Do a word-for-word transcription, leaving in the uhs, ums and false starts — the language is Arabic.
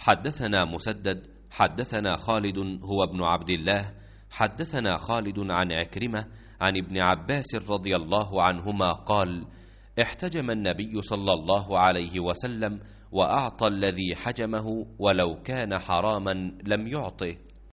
حدثنا مسدد حدثنا خالد هو ابن عبد الله حدثنا خالد عن عكرمة عن ابن عباس رضي الله عنهما قال: احتجم النبي صلى الله عليه وسلم وأعطى الذي حجمه ولو كان حراما لم يعطه.